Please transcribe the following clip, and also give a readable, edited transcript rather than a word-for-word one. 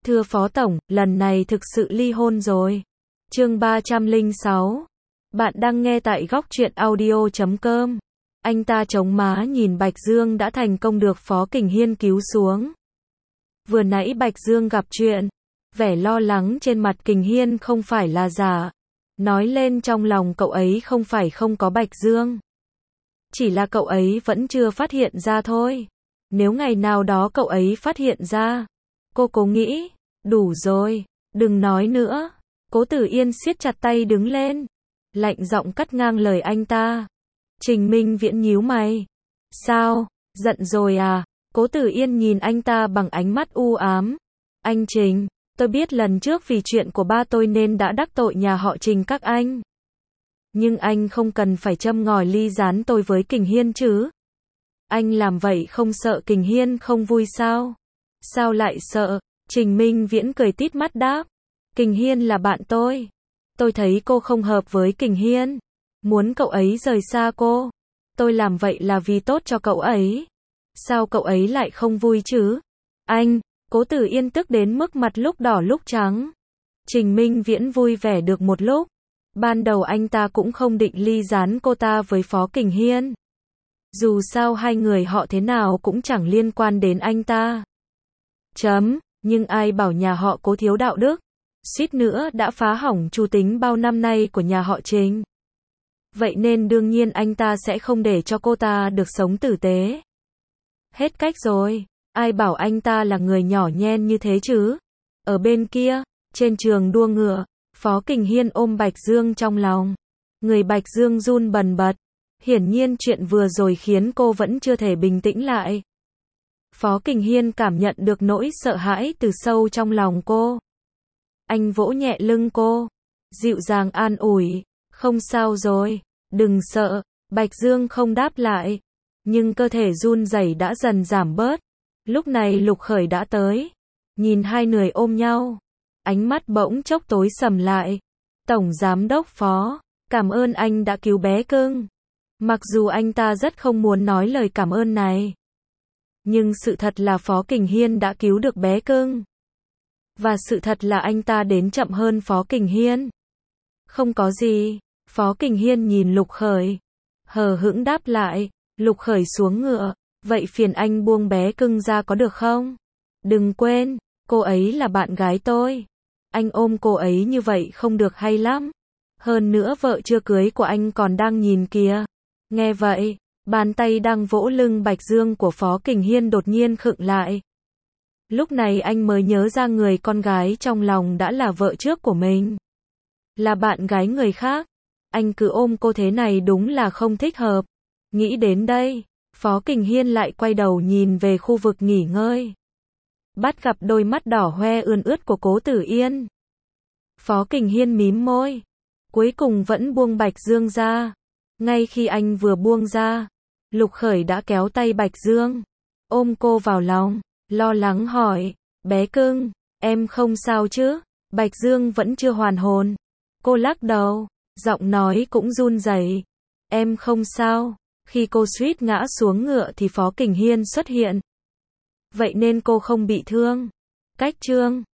Thưa Phó Tổng, lần này thực sự ly hôn rồi. Chương 306. Bạn đang nghe tại góc truyện audio.com. Anh ta chống má nhìn Bạch Dương đã thành công được Phó Kình Hiên cứu xuống. Vừa nãy Bạch Dương gặp chuyện, vẻ lo lắng trên mặt Kình Hiên không phải là giả. Nói lên trong lòng cậu ấy không phải không có Bạch Dương. Chỉ là cậu ấy vẫn chưa phát hiện ra thôi. Nếu ngày nào đó cậu ấy phát hiện ra, cô cố nghĩ, đủ rồi, đừng nói nữa. Cố Tử Yên siết chặt tay đứng lên, lạnh giọng cắt ngang lời anh ta. Trình Minh Viễn nhíu mày. Sao, giận rồi à? Cố Tử Yên nhìn anh ta bằng ánh mắt u ám. Anh Trình, tôi biết lần trước vì chuyện của ba tôi nên đã đắc tội nhà họ Trình các anh. Nhưng anh không cần phải châm ngòi ly gián tôi với Kình Hiên chứ. Anh làm vậy không sợ Kình Hiên không vui sao? Sao lại sợ? Trình Minh Viễn cười tít mắt đáp. Kình Hiên là bạn tôi. Tôi thấy cô không hợp với Kình Hiên. Muốn cậu ấy rời xa cô. Tôi làm vậy là vì tốt cho cậu ấy. Sao cậu ấy lại không vui chứ? Anh, Cố Tử Yên tức đến mức mặt lúc đỏ lúc trắng. Trình Minh Viễn vui vẻ được một lúc. Ban đầu anh ta cũng không định ly gián cô ta với Phó Kình Hiên. Dù sao hai người họ thế nào cũng chẳng liên quan đến anh ta. Nhưng ai bảo nhà họ Cố thiếu đạo đức, suýt nữa đã phá hỏng chủ tính bao năm nay của nhà họ Trình. Vậy nên đương nhiên anh ta sẽ không để cho cô ta được sống tử tế. Hết cách rồi, ai bảo anh ta là người nhỏ nhen như thế chứ. Ở bên kia, trên trường đua ngựa, Phó Kình Hiên ôm Bạch Dương trong lòng. Người Bạch Dương run bần bật. Hiển nhiên chuyện vừa rồi khiến cô vẫn chưa thể bình tĩnh lại. Phó Kình Hiên cảm nhận được nỗi sợ hãi từ sâu trong lòng cô. Anh vỗ nhẹ lưng cô, dịu dàng an ủi, không sao rồi, đừng sợ. Bạch Dương không đáp lại, nhưng cơ thể run rẩy đã dần giảm bớt. Lúc này Lục Khởi đã tới, nhìn hai người ôm nhau, ánh mắt bỗng chốc tối sầm lại. Tổng Giám đốc Phó, cảm ơn anh đã cứu bé cưng. Mặc dù anh ta rất không muốn nói lời cảm ơn này, nhưng sự thật là Phó Kình Hiên đã cứu được bé cưng. Và sự thật là anh ta đến chậm hơn Phó Kình Hiên. Không có gì. Phó Kình Hiên nhìn Lục Khởi, hờ hững đáp lại. Lục Khởi xuống ngựa, vậy phiền anh buông bé cưng ra có được không? Đừng quên, cô ấy là bạn gái tôi. Anh ôm cô ấy như vậy không được hay lắm. Hơn nữa vợ chưa cưới của anh còn đang nhìn kìa. Nghe vậy, bàn tay đang vỗ lưng Bạch Dương của Phó Kình Hiên đột nhiên khựng lại. Lúc này anh mới nhớ ra người con gái trong lòng đã là vợ trước của mình. Là bạn gái người khác. Anh cứ ôm cô thế này đúng là không thích hợp. Nghĩ đến đây, Phó Kình Hiên lại quay đầu nhìn về khu vực nghỉ ngơi. Bắt gặp đôi mắt đỏ hoe ươn ướt của Cố Tử Yên. Phó Kình Hiên mím môi. Cuối cùng vẫn buông Bạch Dương ra. Ngay khi anh vừa buông ra, Lục Khởi đã kéo tay Bạch Dương, ôm cô vào lòng, lo lắng hỏi, bé cưng, em không sao chứ? Bạch Dương vẫn chưa hoàn hồn. Cô lắc đầu, giọng nói cũng run rẩy. Em không sao. Khi cô suýt ngã xuống ngựa thì Phó Kình Hiên xuất hiện. Vậy nên cô không bị thương. Cách chương